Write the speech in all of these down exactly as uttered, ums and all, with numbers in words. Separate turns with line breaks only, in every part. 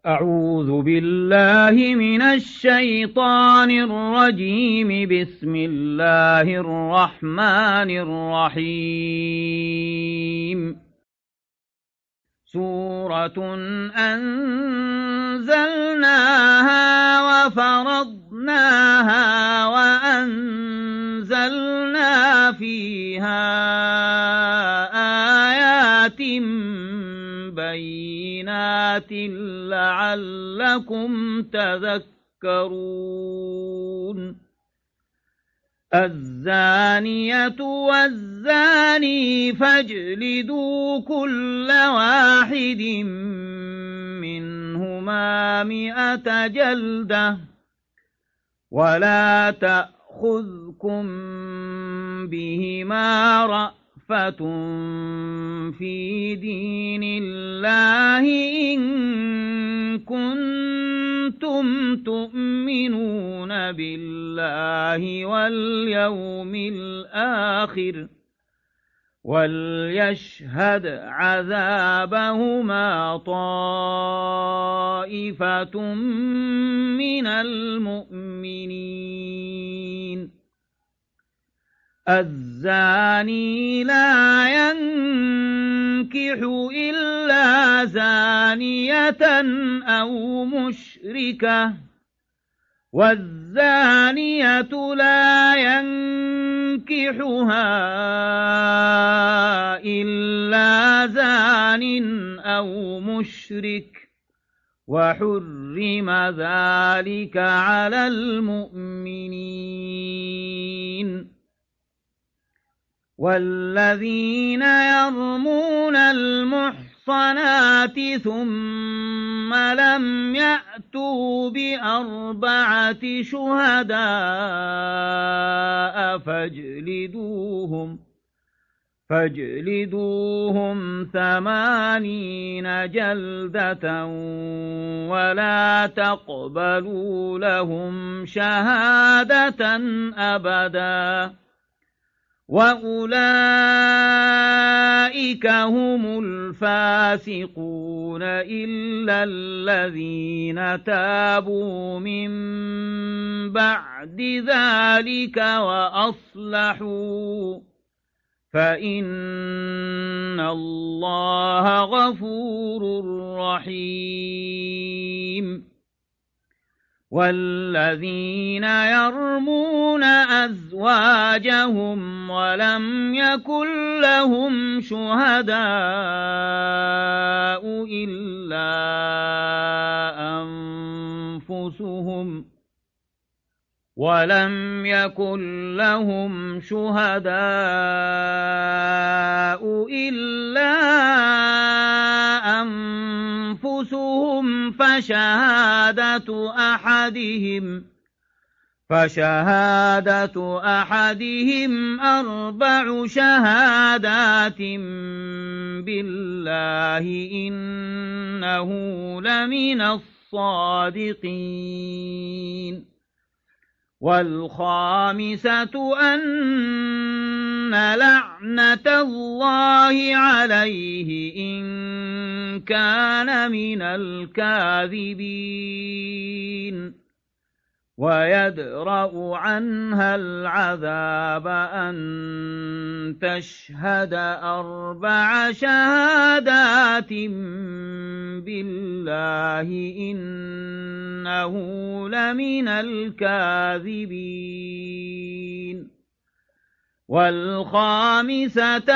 أعوذ بالله من الشيطان الرجيم. بسم الله الرحمن الرحيم. سورة أنزلناها وفرضناها وأنزلنا فيها آيات بينات لعلكم تذكرون. الزانية والزاني فاجلدوا كل واحد منهما مئة جلدة ولا تأخذكم بهما رأفة في دين الله إن كنتم تؤمنون بالله واليوم الآخر وليشهد عذابهما طائفة من المؤمنين. الزاني لا ينكح إلا زانية أو مشركة والزانية لا ينكحها إلا زان أو مشرك وحرم ذلك على المؤمنين. والذين يرمون المحصنات ثم لم يأتوا بأربعة شهداء فاجلدوهم فاجلدوهم ثمانين جلدة ولا تقبلوا لهم شهادة أبدا وأولئك هم الفاسقون إلا الذين تابوا من بعد ذلك وأصلحوا فإن الله غفور رحيم. والذين يرمون أزواجهم ولم يكن لهم شهداء إلا أنفسهم ولم يكن لهم شهداء إلا أنفسهم فشهادة أحدهم فشهادة أحدهم أربع شهادات بالله إنه لمن الصادقين. والخامسة أن لعنة الله عليه إن كان من الكاذبين ويدرأ عنها العذاب أن تشهد أربع شهادات بالله إنه لمن الكاذبين. والخامسة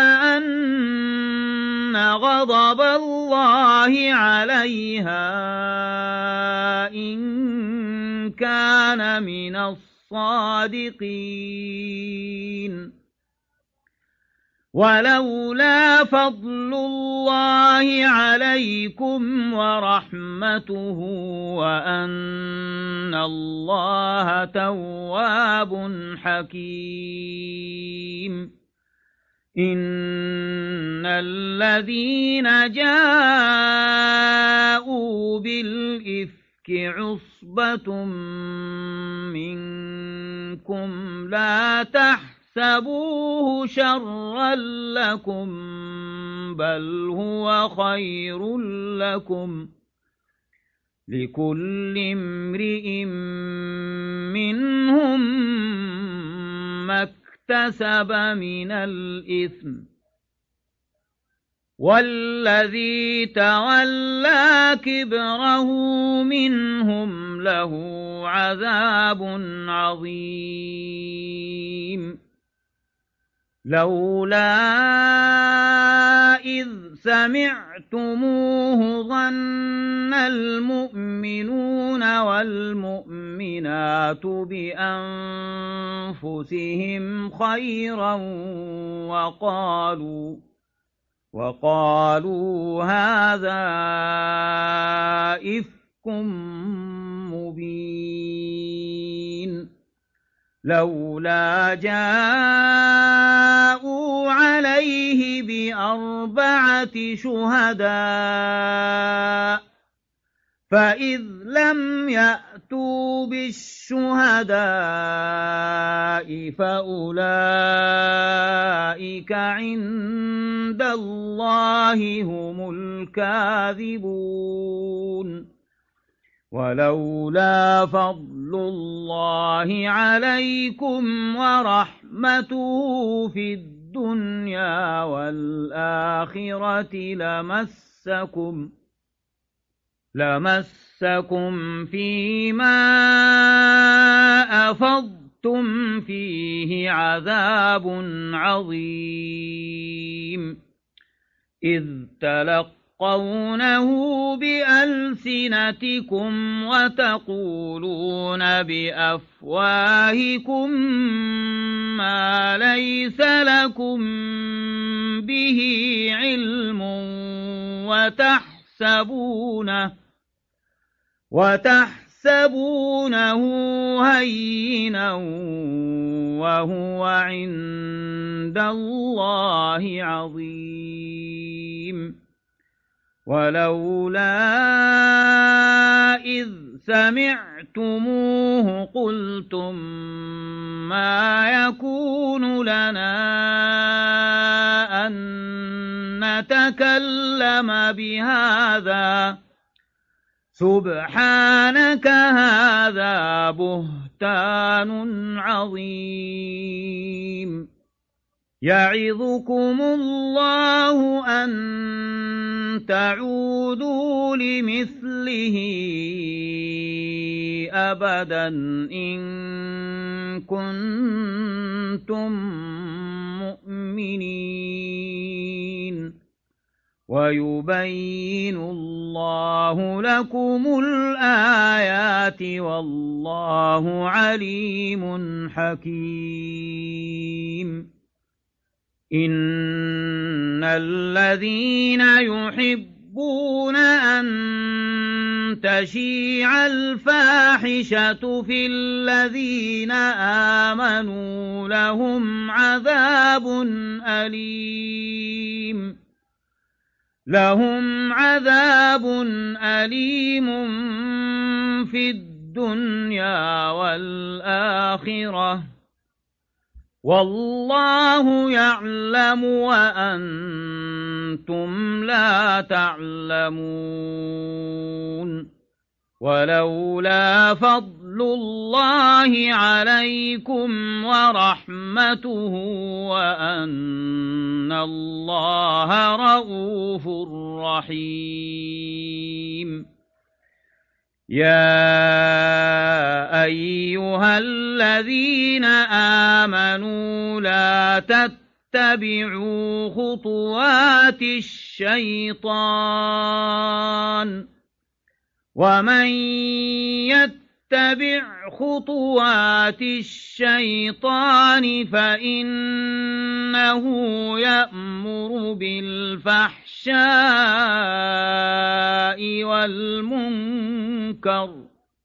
أن غضب الله عليها إن كان من الصادقين. ولولا فضل الله عليكم ورحمته وأن الله تواب حكيم. إن الذين جاءوا بالإفك عصبة منكم لا تحسبوا تحسبوه شرا لكم بل هو خير لكم لكل امرئ منهم ما اكتسب من الإثم والذي تولى كبره منهم له عذاب عظيم لولا إذ سمعتموه ظن المؤمنون والمؤمنات بأنفسهم خيرا وقالوا وقالوا هذا إفك مبين لولا جاءوا عليه بأربعة شهداء فإذ لم يأتوا بالشهداء فأولئك عند الله هم الكاذبون ولولا فضل الله عليكم ورحمته في الدنيا والآخرة لمسكم لمسكم فيما أفضتم فيه عذاب عظيم إذ تلقونه بألسنتكم وتقولون بأفواهكم ما ليس لكم به علم وتحسبونه وتحسبونه هينا وهو عند الله عظيم ولولا إذ سمعتموه قلتم ما يكون لنا أن نتكلم بهذا سبحانك هذا بهتان عظيم يعظكم الله أن تعودوا لمثله أبدا إن كنتم مؤمنين ويبين الله لكم الآيات والله عليم حكيم إن الذين يحبون أن تشيع الفاحشة في الذين آمنوا لهم عذاب أليم لهم عذاب أليم في الدنيا والآخرة والله يعلم وأنتم لا تعلمون ولولا فضل الله عليكم ورحمته وأن الله رؤوف رحيم يا أيها الذين آمنوا لا تتبعوا خطوات الشيطان ومن يتبع خطوات الشيطان فإنه يأمر بالفحشاء والمنكر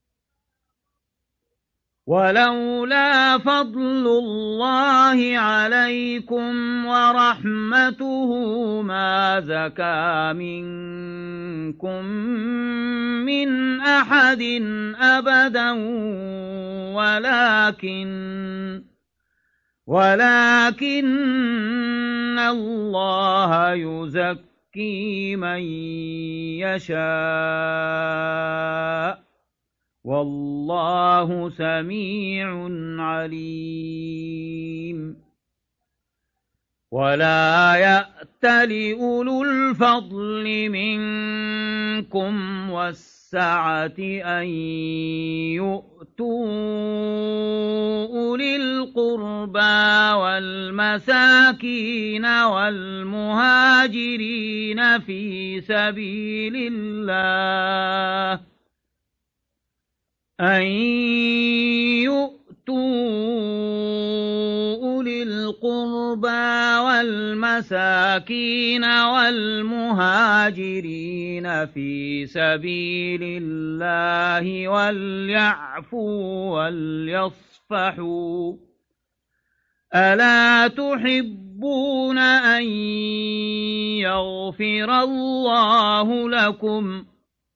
ولولا فضل الله عليكم ورحمته ما زكى منكم من أحد أبدا ولكن ولكن الله يزكي يزكي من يشاء والله سميع عليم ولا يأتل أولو الفضل منكم والسعة أن يؤتوا أولي القربى والمساكين والمهاجرين في سبيل الله أن يؤتوا أولي القربى والمساكين والمهاجرين في سبيل الله وليعفوا وليصفحوا ألا تحبون أن يغفر الله لكم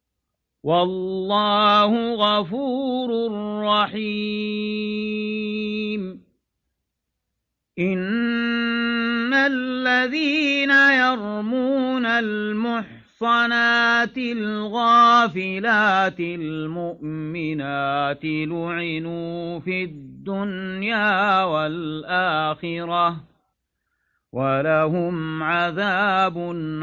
والله غفور رحيم إن الذين يرمون المحصنات الغافلات المؤمنات لعنوا في الدنيا والآخرة ولهم عذاب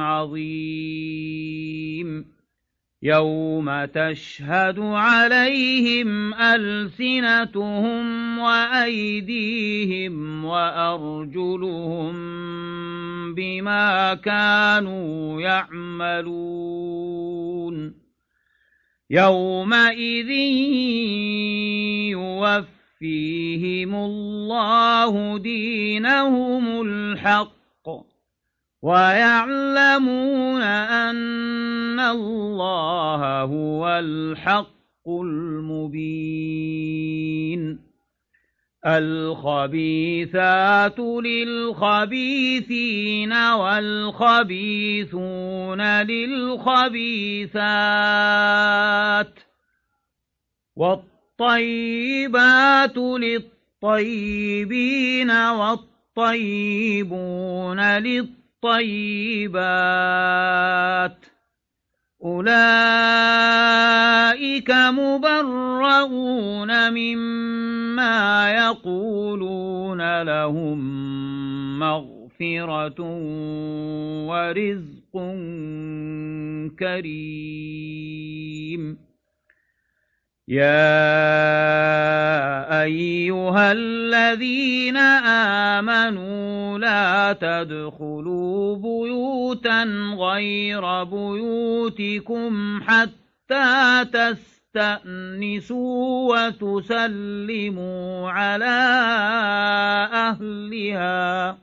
عظيم يوم تشهد عليهم ألسنتهم وأيديهم وأرجلهم بما كانوا يعملون يومئذ يوفيهم الله دينهم الحق ويعلمون أن الله هو الحق المبين الخبيثات للخبيثين والخبيثون للخبيثات والطيبات للطيبين والطيبون للطيبين الطيبات أولئك مبرؤون مما يقولون لهم مغفرة ورزق كريم يا أيها الذين آمنوا لا تدخلوا بيوتا غير بيوتكم حتى تستأنسوا وتسلموا على أهلها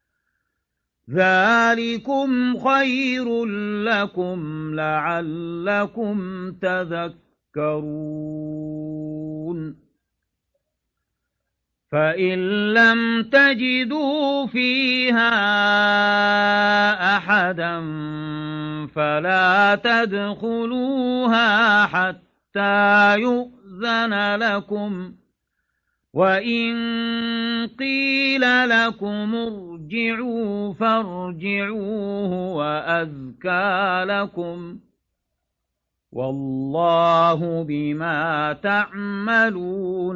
ذلكم خير لكم لعلكم تذكرون يذكرون فإن لم تجدوا فيها أحدا فلا تدخلوها حتى يؤذن لكم وإن قيل لكم ارجعوا فارجعوا وأزكى لكم والله بما تعملون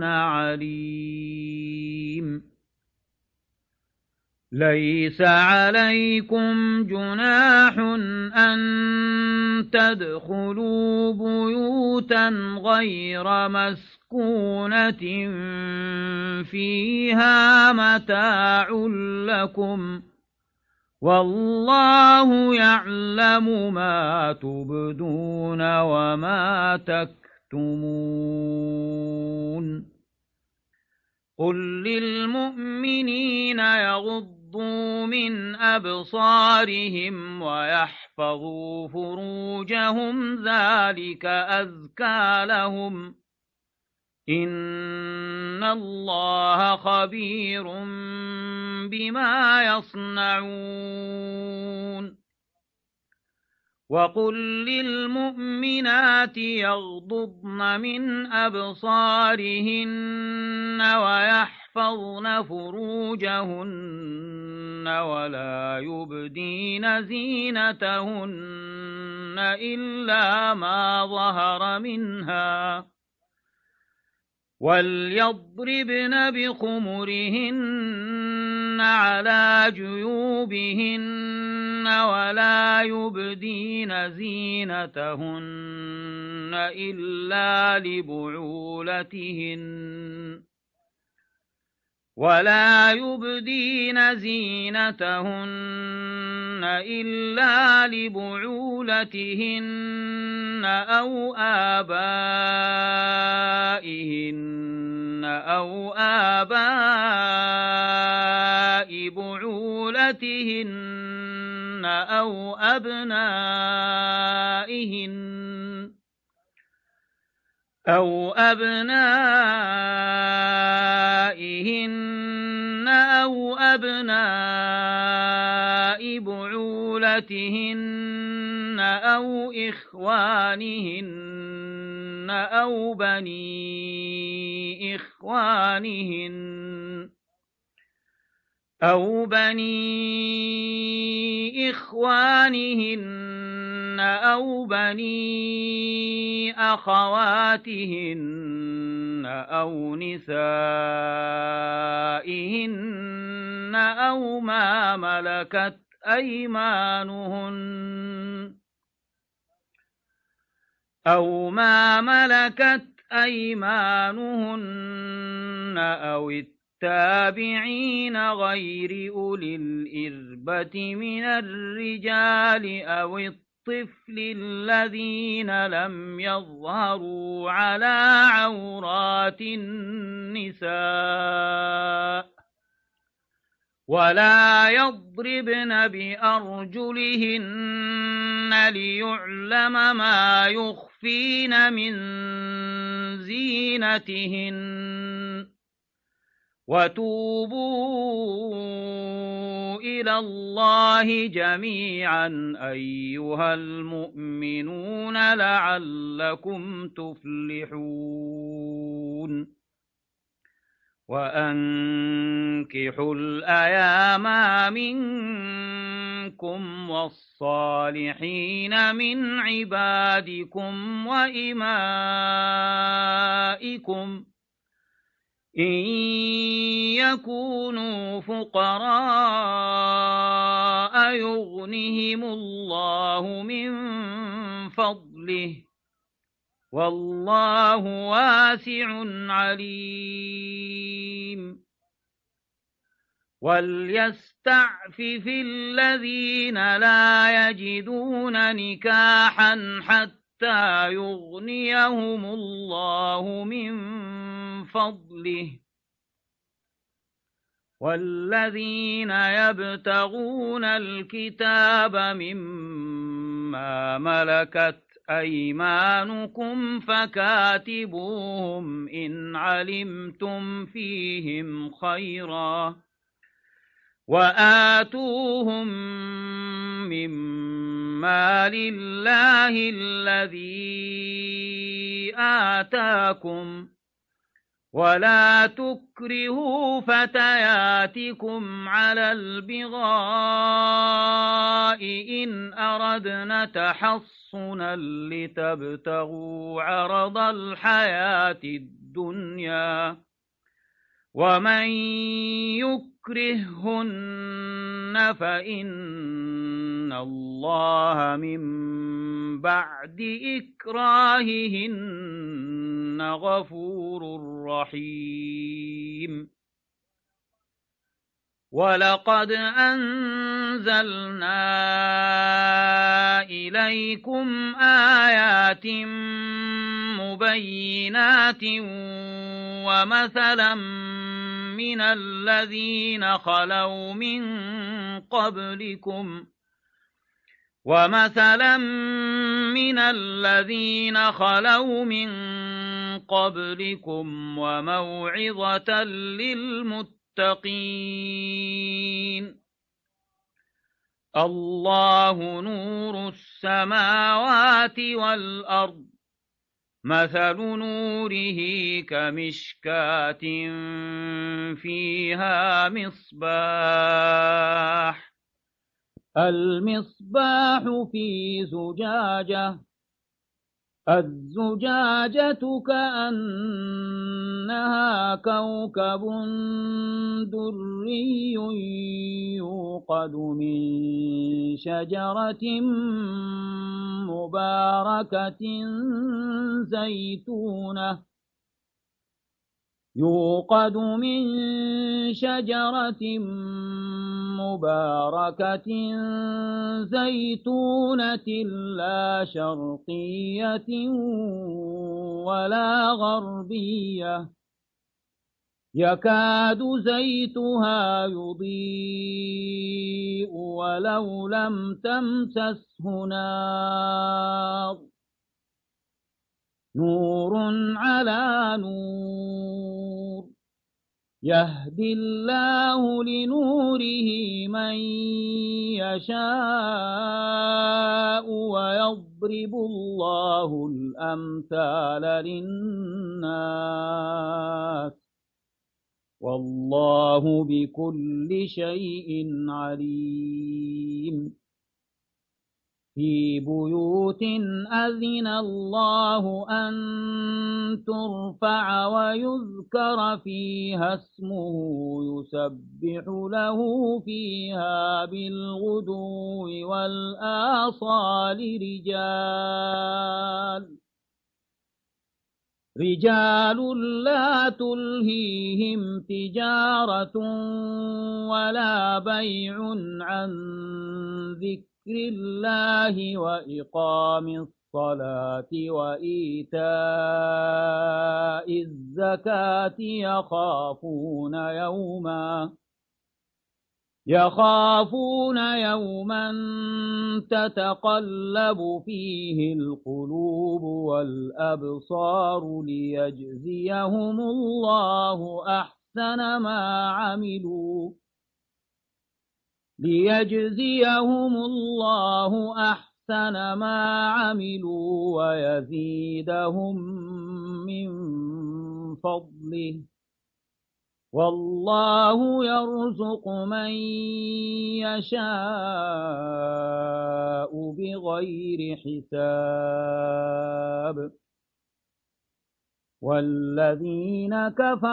عليم ليس عليكم جناح أن تدخلوا بيوتا غير مسكونة فيها متاع لكم والله يعلم ما تبدون وما تكتمون قل للمؤمنين يغضوا من أبصارهم ويحفظوا فروجهم ذلك أزكى لهم إن الله خبير بما يصنعون وقل للمؤمنات يغضضن من أبصارهن ويحفظن يحفظن فروجهن ولا يبدين زينتهن إلا ما ظهر منها وليضربن بخمرهن على جيوبهن ولا يبدين زينتهن إلا لبعولتهن ولا يبدين زينتهن إلا لبعولتهن أو آبائهن أو آباء بعولتهن أو أبنائهن أو أبنائهن أو أبناء بعولتهن أو إخوانهن أو بني إخوانهن أو بني إخوانهن أو بني أخواتهن أو نسائهن أو ما ملكت أيمانهن أو ما ملكت أيمانهن أو التابعين غير أولي الإربة من الرجال أو الطفل الذين لم يظهروا على عورات النساء ولا يضربن بأرجلهن ليعلم ما يخفين من زينتهن وتوبوا إلى الله جميعا أيها المؤمنون لعلكم تفلحون وأنكحوا الأيام منكم والصالحين من عبادكم وإمائكم إن يكونوا فقراء يغنهم الله من فضله والله واسع عليم وليستعفف الذين لا يجدون نكاحا حتى يغنيهم الله من فضله والذين يبتغون الكتاب مما ملكت أيمانكم فكاتبوهم إن علمتم فيهم خيرا وآتوهم مما لله الذي آتاكم ولا تكرهوا فتياتكم على البغاء إن أردنا تحصنا لتبتغوا عرض الحياة الدنيا ومن يكرههن فإن الله من بعد إكراههن غفور رحيم ولقد أنزلنا إليكم آيات مبينات ومثلا من الذين خلوا من قبلكم ومثلا من الذين خلوا من قبلكم وموعظة للمتقين الله نور السماوات والأرض مثل نوره كمشكاة فيها مصباح المصباح في زجاجة الزجاجة كأنها كوكب دري يوقد من شجرة مباركة زيتونة يوقد من شجرة مباركة زيتونة لا شرقية ولا غربية يكاد زيتها يضيء ولو لم تمسسه نار نور على نور يهدي الله لنوره من يشاء ويضرب الله الأمثال للناس والله بكل شيء عليم في بيوت أذن الله أن ترفع ويذكر فيها اسمه يسبح له فيها بالغدو والآصال رجال رجال لا تلهيهم تجارة ولا بيع عن ذكر الله وإقام الصلاة وإيتاء الزكاة يخافون يوما يخافون يوما تتقلب فيه القلوب والأبصار ليجزيهم الله أحسن ما عملوا ليجزيهم الله أحسن ما عملوا ويزيدهم من فضله والله يرزق من يشاء بغير حساب والذين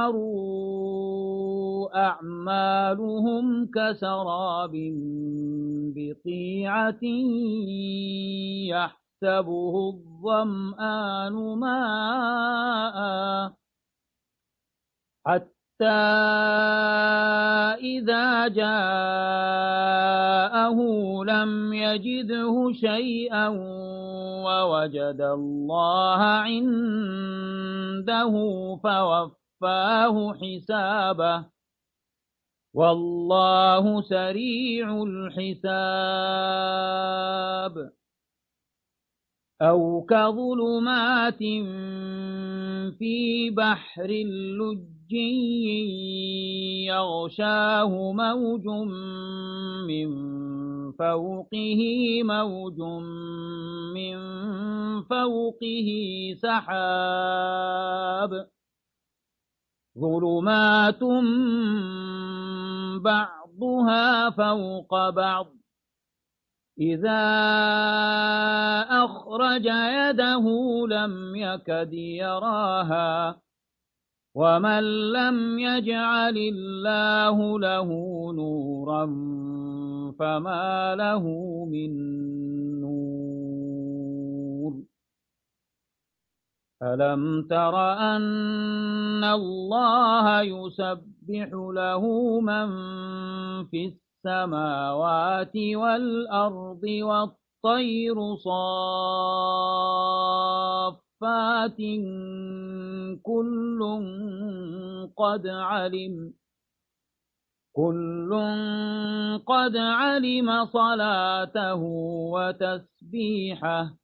كفروا أعمالهم كسراب بقيعة يحسبه الظمآن ماء حتى إذا جاءه لم يجده شيئا ووجد الله عنده فوفاه حسابه والله سريع الحساب أو كظلمات في بحر لجي يغشاه موج من فوقه موج من فوقه سحاب ظلمات بعضها فوق بعض إذا أخرج يده لم يكد يراها ومن لم يجعل الله له نورا فما له من نور ألم تر أن الله يسبح له من في السماوات والأرض والطير صافات كل قد علم كل قد علم صلاته وتسبيحه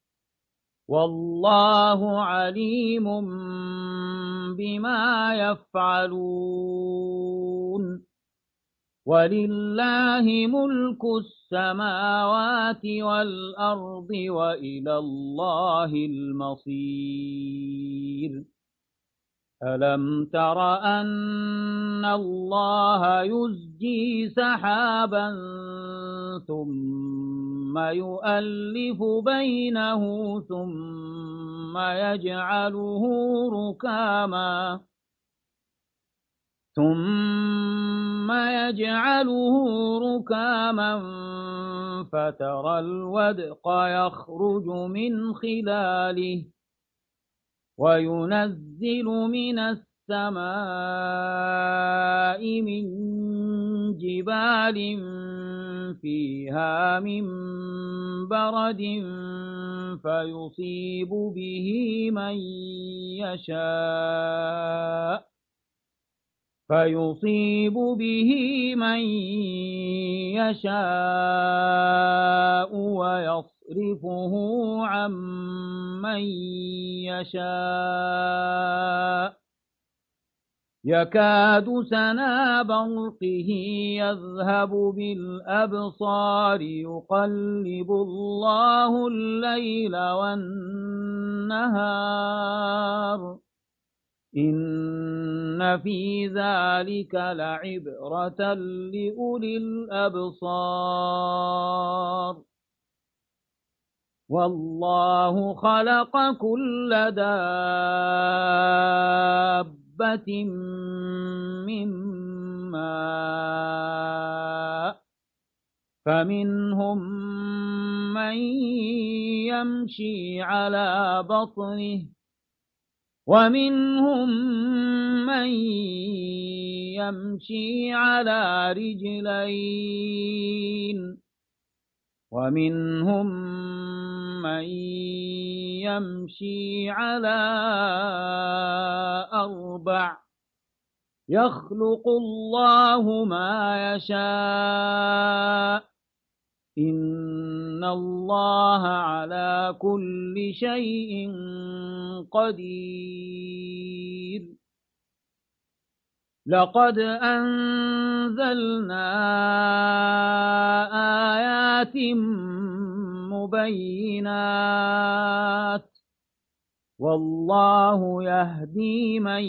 والله عليم بما يفعلون ولله ملك السماوات والأرض وإلى الله المصير ألم تر أن الله يزجي سحابا ثم يؤلف بينه ثم يجعله ركاما ثم يجعله ركاما فترى الودق يخرج من خلاله وينزل من السماء من جبال فيها من برد فيصيب به من يشاء فيصيب به من يشاء ويصرفه عن من يشاء يكاد سنا برقه يذهب بالأبصار يقلب الله الليل والنهار إن في ذلك لعبرة لأولي الأبصار والله خلق كل دابة من ماء فمنهم من يمشي على بطنه ومنهم من يمشي على رجلين ومنهم من يمشي على أربع يخلق الله ما يشاء إن الله على كل شيء قدير لقد أنزلنا آيات مبينات والله يهدي من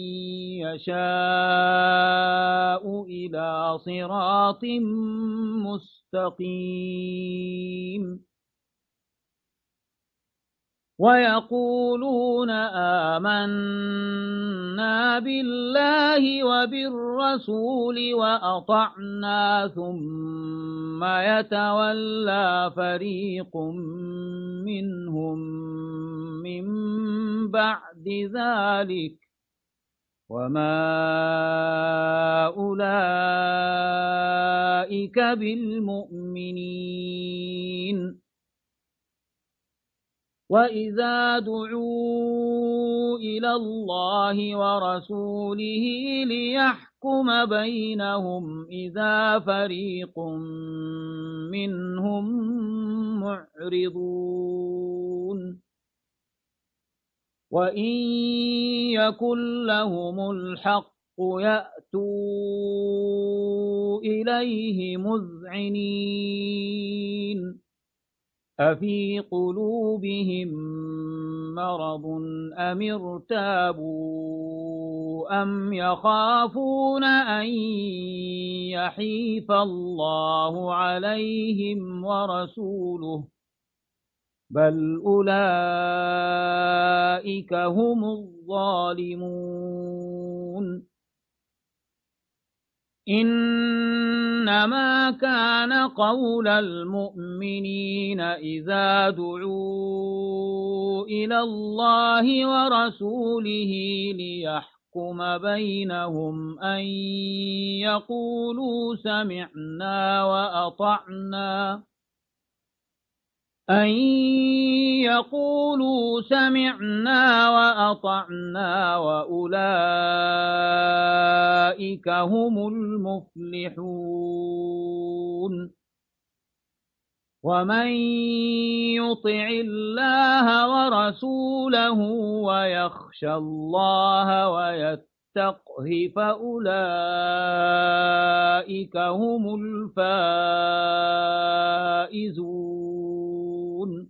يشاء إلى صراط مستقيم ويقولون آمنا بالله وبالرسول وأطعنا ثم يتولى فريق منهم من بعد ذلك وما أولئك بالمؤمنين وإذا دعوا إلى الله ورسوله ليحكم بينهم إذا فريق منهم معرضون وإن يكن لهم الحق يأتوا إليه مذعنين أفي قلوبهم مرض أم ارتابوا أم يخافون أن يحيف الله عليهم ورسوله بل أولئك هم الظالمون إنما كان قول المؤمنين إذا دعوا إلى الله ورسوله ليحكم بينهم أن يقولوا سمعنا وأطعنا أن يقولوا سمعنا وأطعنا وأولئك هم المفلحون ومن يطع الله ورسوله ويخشى الله ويتقى يستقه فأولئك هم الفائزون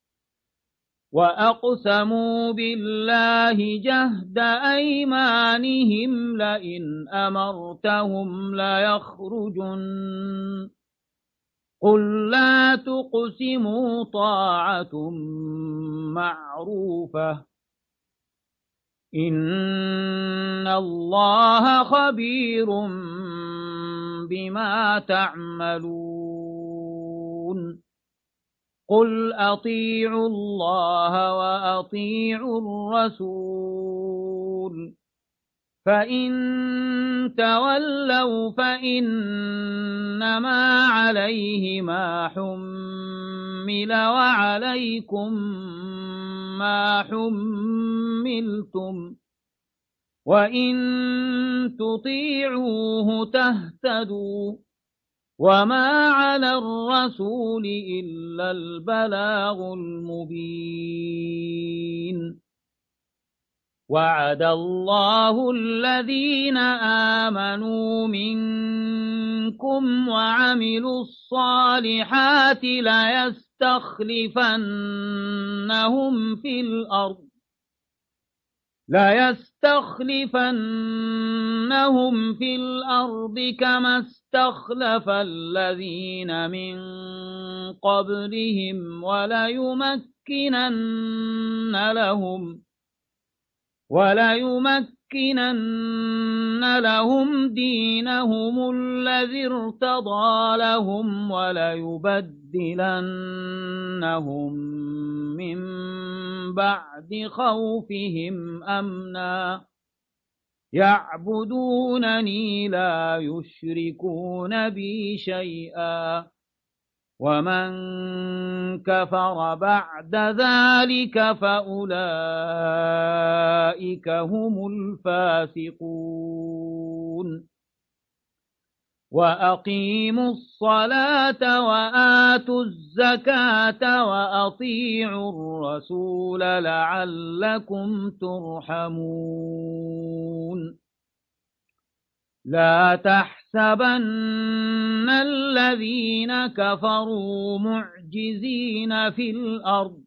وأقسموا بالله جهد أيمانهم لئن أمرتهم ليخرجن قل لا تقسموا طاعة معروفة إن الله خبير بما تعملون قل أطيعوا الله وأطيعوا الرسول فإن تولوا فإنما عليه ما حمل وعليكم ما حملتم وإن تطيعوه تهتدوا وما على الرسول إلا البلاغ المبين وعد الله الذين آمنوا منكم وعملوا الصالحات ليستخلفنهم في الأرض ليستخلفنهم في الأرض كما استخلف الذين من قبلهم وليمكنن لهم وليمكنن لهم دينهم الذي ارتضى لهم وليبدلنهم من بعد خوفهم أمنا يعبدونني لا يشركون بي شيئا ومن كفر بعد ذلك فأولئك هم الفاسقون وأقيموا الصلاة وآتوا الزكاة وأطيعوا الرسول لعلكم ترحمون لا تحسبن الذين كفروا معجزين في الأرض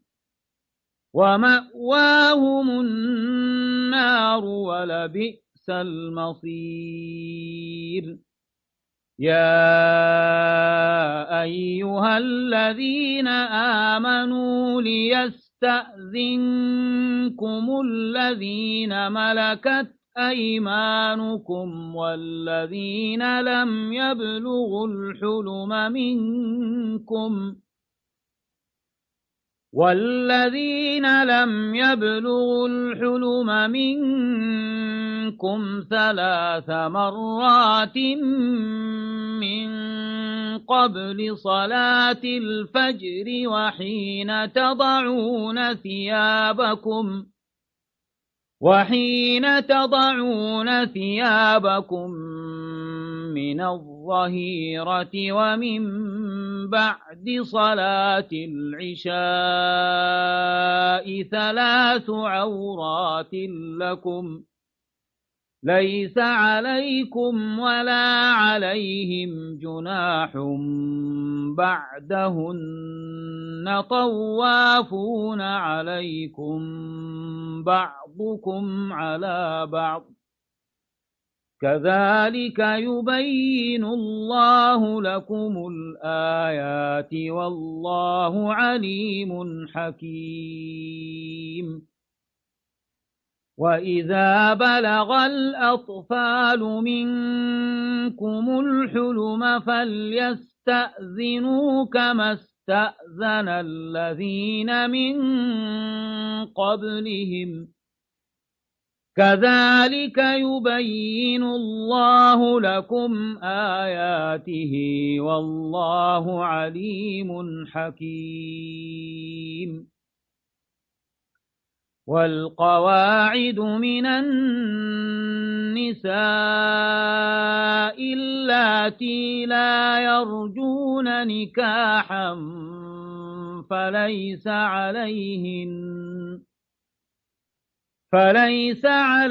ومأواهم النار ولبئس المصير يا أيها الذين آمنوا ليستأذنكم الذين ملكت أيمانكم والذين لم يبلغوا الحلم منكم والذين لم يبلغوا الحلم منكم ثلاث مرات من قبل صلاة الفجر وحين تضعون ثيابكم وحين تضعون ثيابكم من الظهيرة ومن بعد صلاة العشاء ثلاث عورات لكم ليس عليكم ولا عليهم جناح بعدهن طوافون عليكم بعضكم على بعض كذلك يبين الله لكم الآيات والله عليم حكيم وإذا بلغ الأطفال منكم الحلم فليستأذنوا كما استأذن الذين من قبلهم كذلك يبين الله لكم آياته والله عليم حكيم والقواعد من النساء اللاتي لا يرجون نكاحا فليس عليهن فليس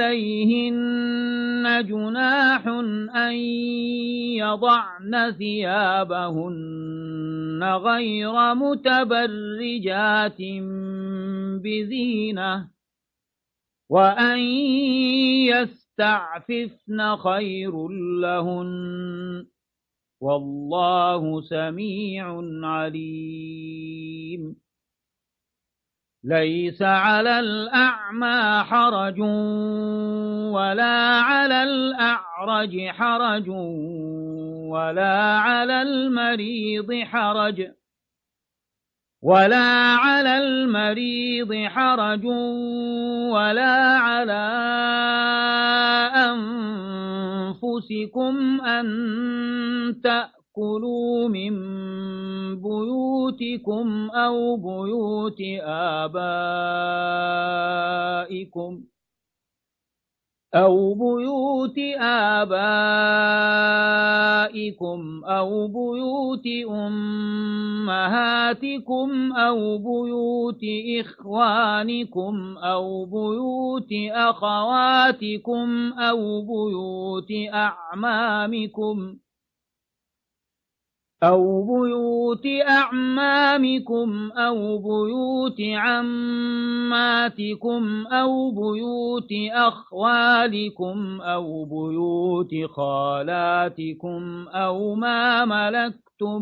عليهن جناح أن يضعن ثيابهن غير متبرجات بزينة وأن يستعففن خير لهن والله سميع عليم ليس على الأعمى حرج ولا على الأعرج حرج ولا على المريض حرج ولا على المريض حرج ولا على أنفسكم أن تأكلوا من بيوتكم أو بيوت آبائكم أو بيوت آبائكم أو بيوت أمهاتكم أو بيوت إخوانكم أو بيوت أخواتكم أو بيوت أعمامكم أو بيوت أعمامكم أو بيوت عماتكم أو بيوت أخوالكم أو بيوت خالاتكم أو ما ملكتم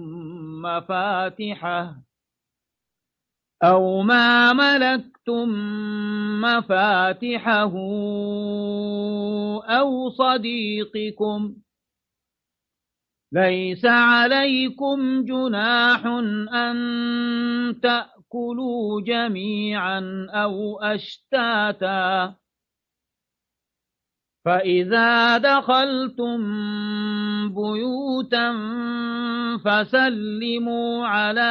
مفاتحه أو ما ملكتم مفاتحه أو صديقكم ليس عليكم جناح أن تأكلوا جميعا أو أشتاتا فإذا دخلتم بيوتا فسلموا على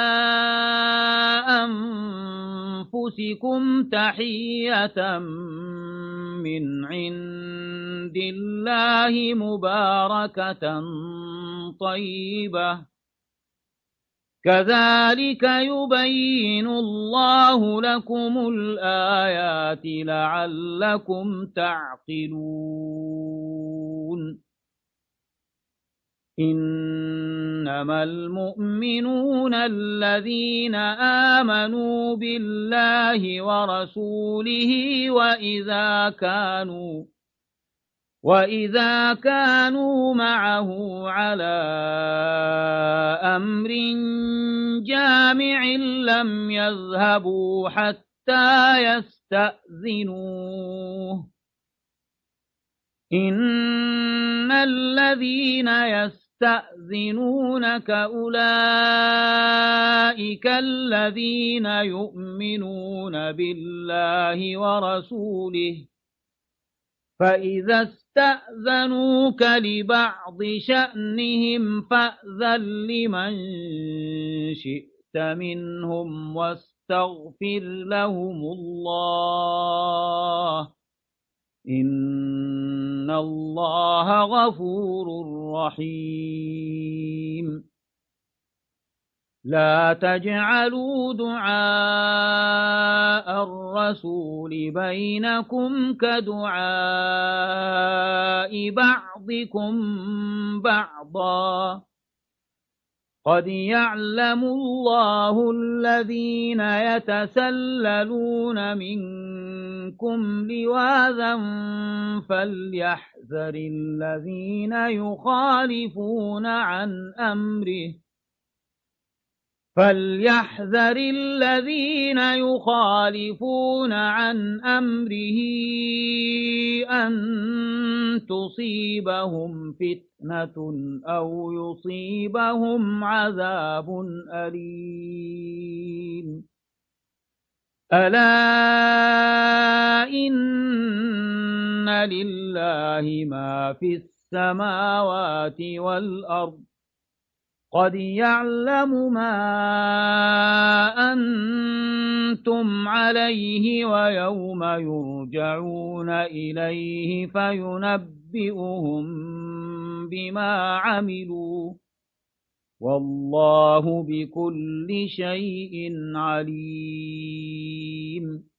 أنفسكم تحية من عند الله مباركة طيبة كذلك يبين الله لكم الآيات لعلكم تعقلون إنما المؤمنون الذين آمنوا بالله ورسوله وإذا كانوا وإذا كانوا معه على أمر جامع لم يذهبوا حتى يستأذنوه إن الذين يستأذنونك أولئك الذين يؤمنون بالله ورسوله فإذا استأذنوك لبعض شأنهم فأذن لمن شئت منهم واستغفر لهم الله إن الله غفور رحيم لا تجعلوا دعاء الرسول بينكم كدعاء بعضكم بعضا قد يعلم الله الذين يتسللون منكم لواذا فليحذر الذين يخالفون عن أمره فليحذر الذين يخالفون عن أمره أن تصيبهم فتنة أو يصيبهم عذاب أليم ألا إن لله ما في السماوات والأرض قد يعلم ما أنتم عليه ويوم يرجعون إليه فينبئهم بما عملوا والله بكل شيء عليم